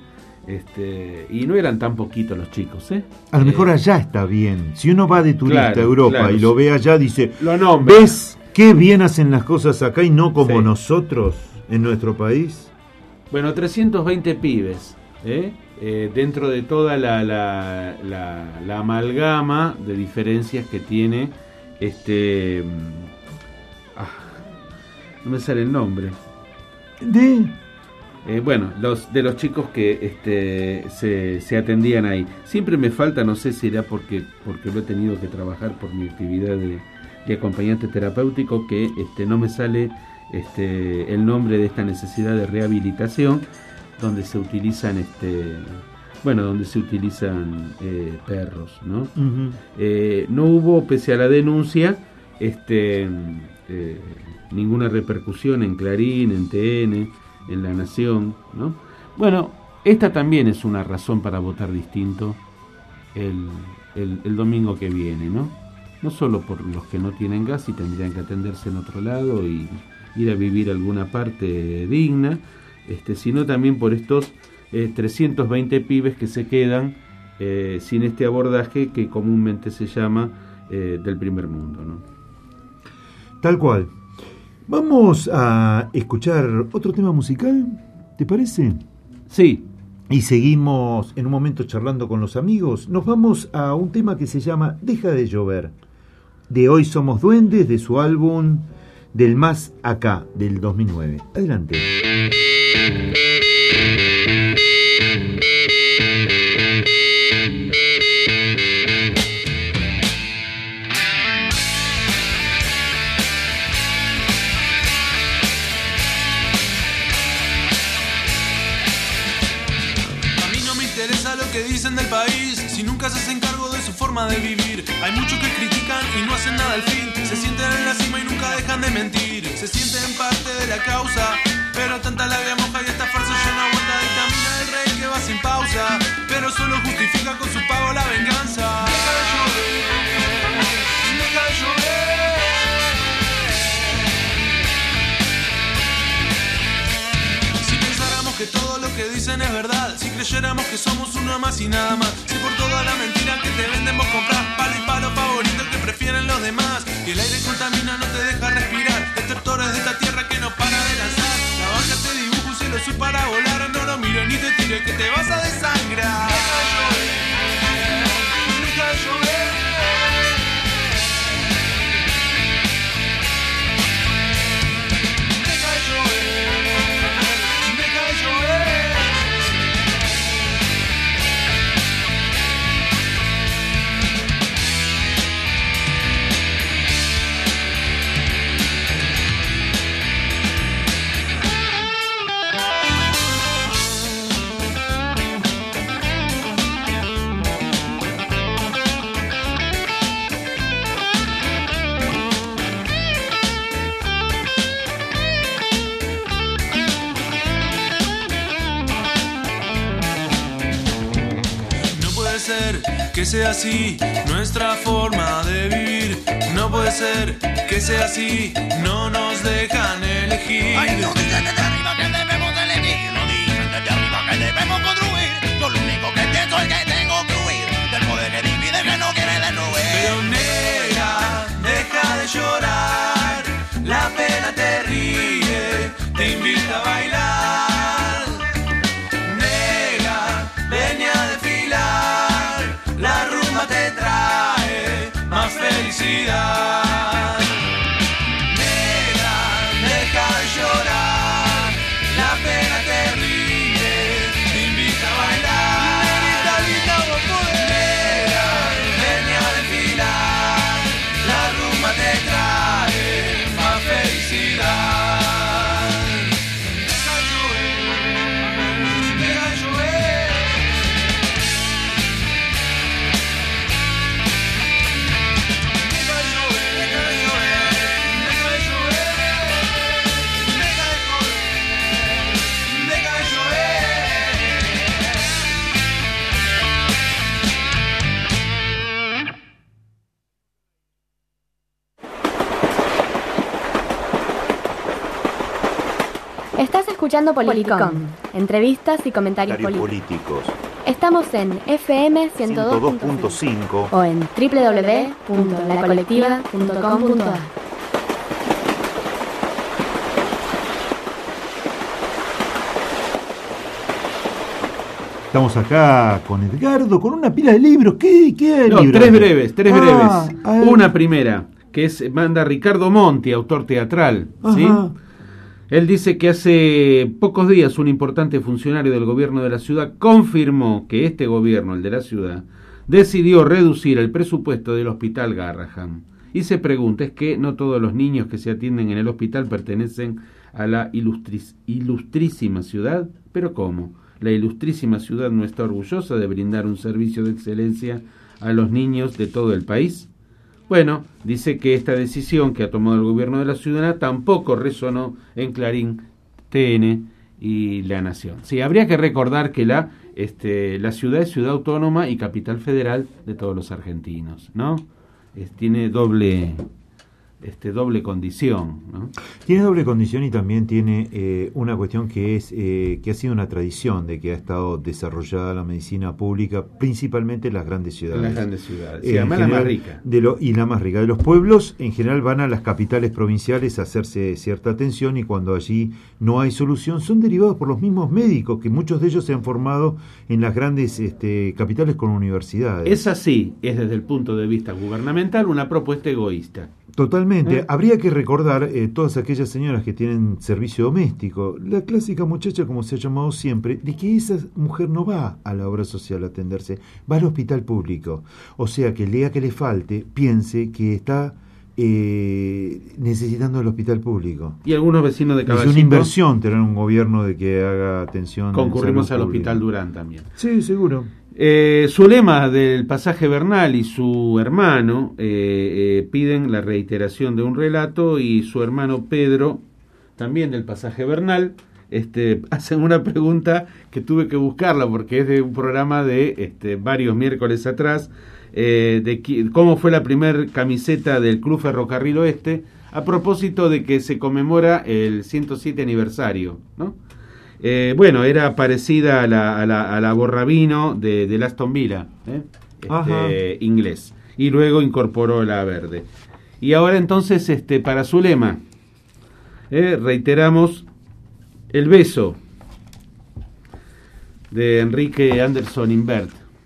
y no eran tan poquitos los chicos, A lo mejor allá está bien. Si uno va de turista a Europa y lo ve allá, dice, nombra. ¿Ves qué bien hacen las cosas acá y no como nosotros en nuestro país? Bueno, 320 pibes, dentro de toda la amalgama de diferencias que tiene no me sale el nombre. De los chicos que se atendían ahí. Siempre me falta, no sé si era porque lo he tenido que trabajar por mi actividad de acompañante terapéutico, que no me sale el nombre de esta necesidad de rehabilitación, donde se utilizan donde se utilizan perros, ¿no? No hubo, pese a la denuncia, ninguna repercusión en Clarín, en TN, en La Nación, ¿no? Bueno, esta también es una razón para votar distinto el domingo que viene, ¿no? No solo por los que no tienen gas y tendrían que atenderse en otro lado y ir a vivir a alguna parte digna, sino también por estos 320 pibes que se quedan sin este abordaje que comúnmente se llama del primer mundo, ¿no? Tal cual. Vamos a escuchar otro tema musical, ¿te parece? Sí. Y seguimos en un momento charlando con los amigos. Nos vamos a un tema que se llama Deja de llover, de Hoy Somos Duendes, de su álbum Del Más Acá, del 2009. Adelante. Que dicen del país, si nunca se hacen cargo de su forma de vivir. Hay muchos que critican y no hacen nada al fin. Se sienten en la cima y nunca dejan de mentir. Se sienten parte de la causa, pero tanta labia moja y esta farsa ya no aguanta. Dictamina del rey que va sin pausa, pero solo justifica con su pago la venganza. Deja de llover, deja de llover. Que todo lo que dicen es verdad, si creyéramos que somos uno más y nada más, si por toda la mentira que te venden vos compras palo y palo favorito que prefieren los demás, y el aire contamina, no te deja respirar, destructores de esta tierra que no para de lanzar, la banca te dibuja un cielo azul para volar, no lo mires ni te tires que te vas a desangrar. Deja de llover, deja de llover. Que sea así nuestra forma de vivir. No puede ser que sea así, no nos dejan elegir. Ay, no dicen desde arriba que debemos elegir, no dicen desde arriba que debemos construir. Yo lo único que pienso es que tengo que huir del poder que divide, que no quiere destruir. Pero negra, deja de llorar, la pena te ríe, te invita a bailar. Negra, ven a desfilar, la rumba te trae más felicidad. Negra, deja de llorar, la pena te ríe, te invita a bailar. Negrita linda, vos podés. Negra, ven a desfilar, la rumba te trae más felicidad. Deja de llover, deja de llover. Estás escuchando Politicón, entrevistas y comentarios políticos. Estamos en FM 102.5 o en www.lacolectiva.com.ar. Estamos acá con Edgardo, con una pila de libros. ¿Qué no, libros? Tres breves. Una primera, que manda Ricardo Monti, autor teatral, ¿sí? Él dice que hace pocos días un importante funcionario del gobierno de la ciudad confirmó que este gobierno, el de la ciudad, decidió reducir el presupuesto del hospital Garrahan. Y se pregunta, es que no todos los niños que se atienden en el hospital pertenecen a la ilustrísima ciudad. ¿Pero cómo? La ilustrísima ciudad no está orgullosa de brindar un servicio de excelencia a los niños de todo el país. Bueno, dice que esta decisión que ha tomado el gobierno de la ciudad tampoco resonó en Clarín, TN y La Nación. Sí, habría que recordar que la ciudad es ciudad autónoma y capital federal de todos los argentinos, ¿no? Tiene doble condición, ¿no? Tiene doble condición y también tiene una cuestión que es que ha sido una tradición de que ha estado desarrollada la medicina pública, principalmente en las grandes ciudades. En las grandes ciudades, sí, además la más rica. Y la más rica. De los pueblos, en general, van a las capitales provinciales a hacerse cierta atención y cuando allí no hay solución, son derivados por los mismos médicos, que muchos de ellos se han formado en las grandes capitales con universidades. Es así, es desde el punto de vista gubernamental una propuesta egoísta. Totalmente. Habría que recordar todas aquellas señoras que tienen servicio doméstico, la clásica muchacha, como se ha llamado siempre, de que esa mujer no va a la obra social a atenderse, va al hospital público. O sea, que el día que le falte, piense que está necesitando el hospital público. Y algunos vecinos de Caballito. Es una inversión tener un gobierno de que haga atención. Concurrimos al Hospital Durán también. Sí, seguro. Zulema del pasaje Bernal y su hermano piden la reiteración de un relato y su hermano Pedro, también del pasaje Bernal, hacen una pregunta que tuve que buscarla porque es de un programa de varios miércoles atrás, de cómo fue la primer camiseta del Club Ferrocarril Oeste a propósito de que se conmemora el 107 aniversario, ¿no? Bueno, era parecida a la Borrabino del Aston Villa, inglés, y luego incorporó la verde. Y ahora entonces, para Zulema, reiteramos El beso de Enrique Anderson Imbert.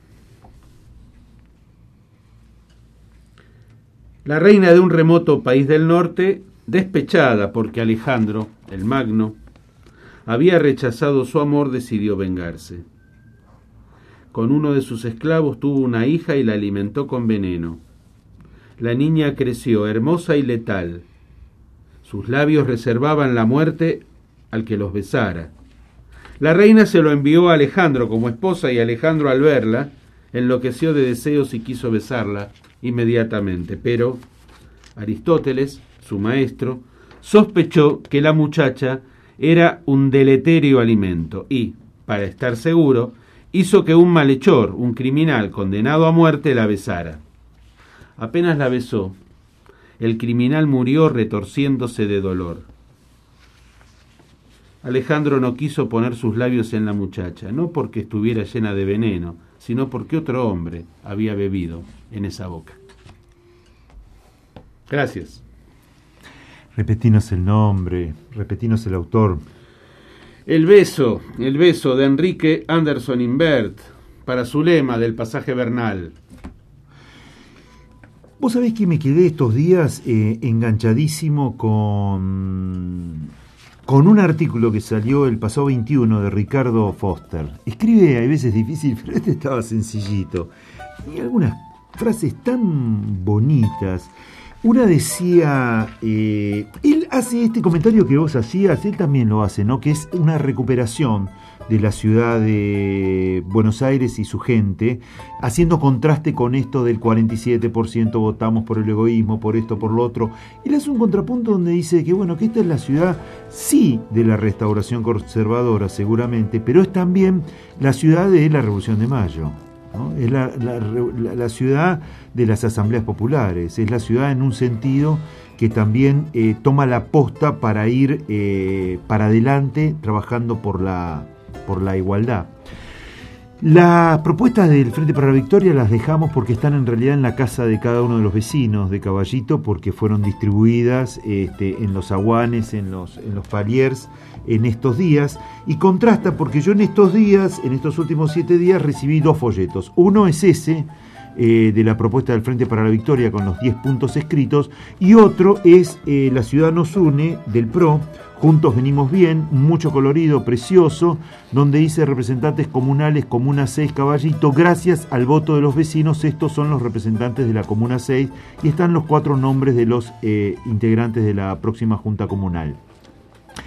La reina de un remoto país del norte, despechada porque Alejandro, el Magno, había rechazado su amor, decidió vengarse. Con uno de sus esclavos tuvo una hija y la alimentó con veneno. La niña creció hermosa y letal. Sus labios reservaban la muerte al que los besara. La reina se lo envió a Alejandro como esposa y Alejandro, al verla, enloqueció de deseos y quiso besarla inmediatamente. Pero Aristóteles, su maestro, sospechó que la muchacha era un deleterio alimento y, para estar seguro, hizo que un malhechor, un criminal condenado a muerte, la besara. Apenas la besó, el criminal murió retorciéndose de dolor. Alejandro no quiso poner sus labios en la muchacha, no porque estuviera llena de veneno, sino porque otro hombre había bebido en esa boca. Gracias. Repetinos el nombre, repetinos el autor. El beso de Enrique Anderson Imbert, para Zulema del pasaje Bernal. Vos sabés que me quedé estos días enganchadísimo con un artículo que salió el pasado 21 de Ricardo Foster. Escribe, a veces difícil, pero estaba sencillito. Y algunas frases tan bonitas. Una decía, él hace este comentario que vos hacías, él también lo hace, ¿no? Que es una recuperación de la ciudad de Buenos Aires y su gente, haciendo contraste con esto del 47% votamos por el egoísmo, por esto, por lo otro. Él hace un contrapunto donde dice que, bueno, que esta es la ciudad, sí, de la restauración conservadora, seguramente, pero es también la ciudad de la Revolución de Mayo, ¿no? Es la ciudad de las asambleas populares, es la ciudad en un sentido que también toma la posta para ir para adelante trabajando por la igualdad. Las propuestas del Frente para la Victoria las dejamos porque están en realidad en la casa de cada uno de los vecinos de Caballito, porque fueron distribuidas en los aguanes, en los paliers en estos días, y contrasta porque yo en estos días, en estos últimos 7 días, recibí 2 folletos. Uno es ese, de la propuesta del Frente para la Victoria con los 10 puntos escritos, y otro es La Ciudad Nos Une, del PRO, Juntos Venimos Bien, mucho colorido, precioso, donde dice representantes comunales, Comuna 6, Caballito, gracias al voto de los vecinos, estos son los representantes de la Comuna 6, y están los 4 nombres de los integrantes de la próxima Junta Comunal.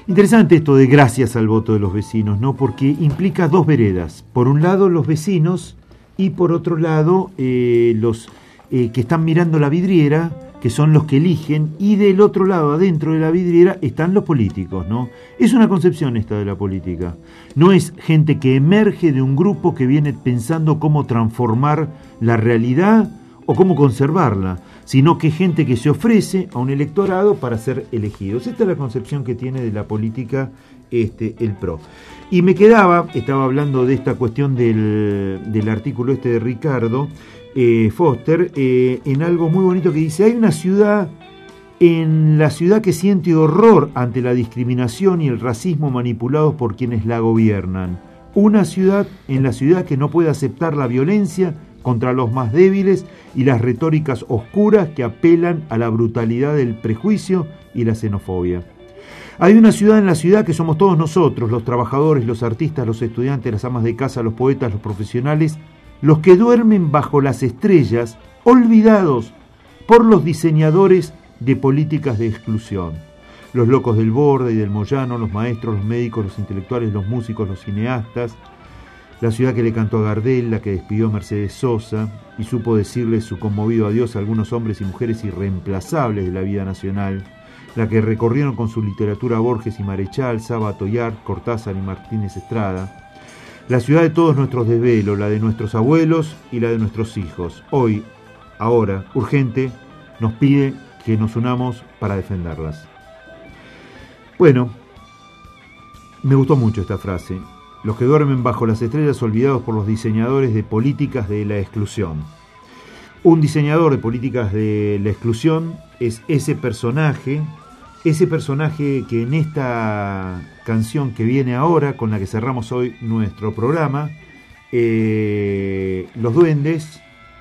Interesante esto de gracias al voto de los vecinos, ¿no? Porque implica dos veredas. Por un lado los vecinos y por otro lado los que están mirando la vidriera, que son los que eligen, y del otro lado, adentro de la vidriera, están los políticos, ¿no? Es una concepción esta de la política. No es gente que emerge de un grupo que viene pensando cómo transformar la realidad o cómo conservarla, sino que gente que se ofrece a un electorado para ser elegidos. Esta es la concepción que tiene de la política el PRO. Y me estaba hablando de esta cuestión del artículo de Ricardo Foster, en algo muy bonito que dice: hay una ciudad, en la ciudad que siente horror ante la discriminación y el racismo manipulados por quienes la gobiernan. Una ciudad, en la ciudad que no puede aceptar la violencia contra los más débiles y las retóricas oscuras que apelan a la brutalidad del prejuicio y la xenofobia. Hay una ciudad en la ciudad que somos todos nosotros, los trabajadores, los artistas, los estudiantes, las amas de casa, los poetas, los profesionales, los que duermen bajo las estrellas, olvidados por los diseñadores de políticas de exclusión. Los locos del Borde y del Moyano, los maestros, los médicos, los intelectuales, los músicos, los cineastas. La ciudad que le cantó a Gardel, la que despidió a Mercedes Sosa y supo decirle su conmovido adiós a algunos hombres y mujeres irreemplazables de la vida nacional. La que recorrieron con su literatura Borges y Marechal, Saba Toyar, Cortázar y Martínez Estrada. La ciudad de todos nuestros desvelos, la de nuestros abuelos y la de nuestros hijos. Hoy, ahora, urgente, nos pide que nos unamos para defenderlas. Bueno, me gustó mucho esta frase. Los que duermen bajo las estrellas, olvidados por los diseñadores de políticas de la exclusión. Un diseñador de políticas de la exclusión es ese personaje que en esta canción que viene ahora, con la que cerramos hoy nuestro programa, los duendes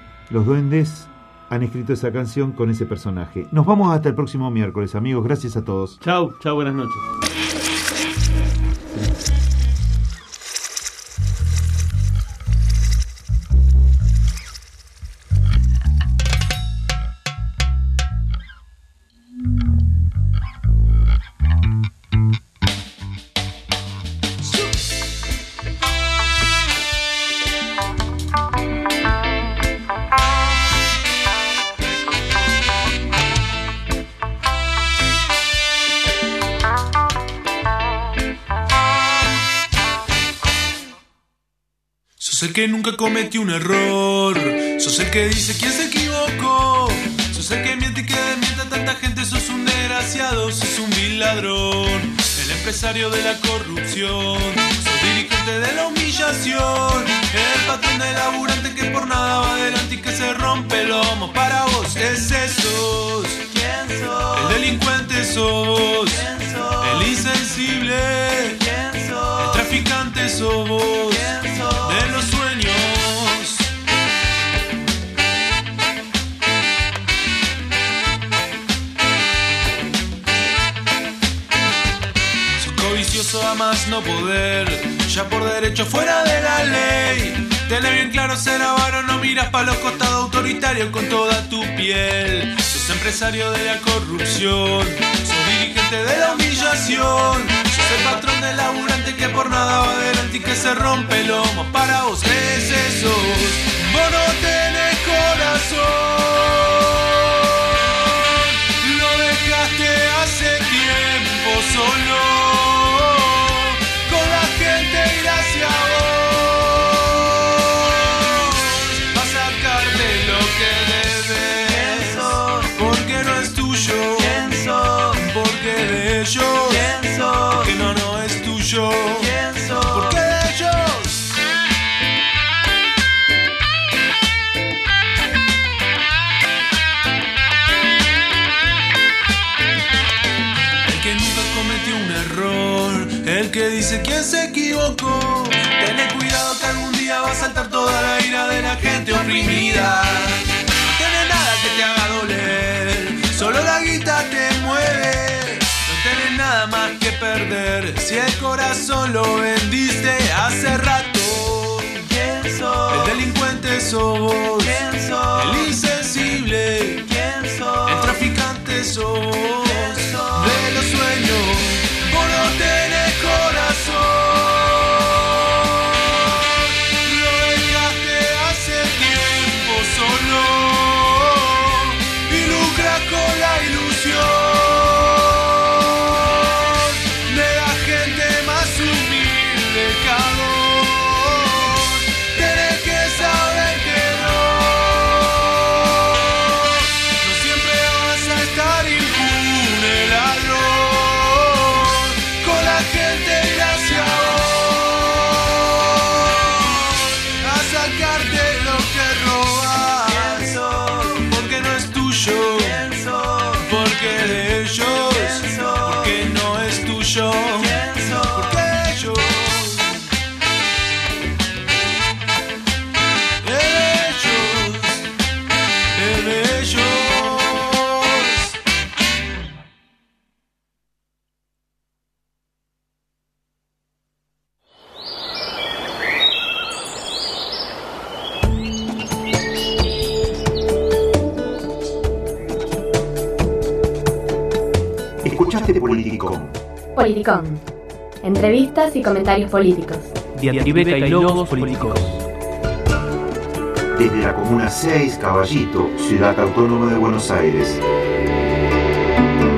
han escrito esa canción con ese personaje. Nos vamos hasta el próximo miércoles, amigos. Gracias a todos. Chau, buenas noches. Sos el que nunca cometió un error. Sos el que dice quién se equivocó. Sos el que miente y que desmiente a tanta gente. Sos un desgraciado, sos un vil ladrón. El empresario de la corrupción. Sos dirigente de la humillación. El patrón del laburante que por nada va adelante y que se rompe el lomo. Para vos ese sos. ¿Quién sos? El delincuente sos. ¿Quién sos? El insensible. ¿Quién sos? El traficante sos vos. ¿Quién sos? De los sueños. Sos codicioso a más no poder, ya por derecho fuera de la ley. Tenés bien claro ser avaro, no miras pa' los costados autoritarios con toda tu piel. Sos empresario de la corrupción, sos dirigente de la humillación. Sos el patrón del laburante que por nada va adelante y que se rompe el lomo. Para vos ese sos, vos no tenés corazón. Lo dejaste hace tiempo solo, con la gente gracias a vos, a sacarte lo que debes. Porque no es tuyo, porque de ellos, que no es tuyo, porque de ellos. El que nunca cometió un error, el que dice quién se equivocó. Tenés cuidado que algún día va a saltar toda la ira de la gente oprimida. No tenés nada que te haga doler, solo la guita te mueve. No tenés nada más que perder, si el corazón lo vendiste hace rato. ¿Quién sos? El delincuente sos vos. ¿Quién sos? El insensible. ¿Quién sos? El traficante sos vos. De los sueños, vos no Escuchaste Politicón. Politicón. Entrevistas y comentarios políticos. Diatribeca y logos políticos. Desde la Comuna 6, Caballito, Ciudad Autónoma de Buenos Aires.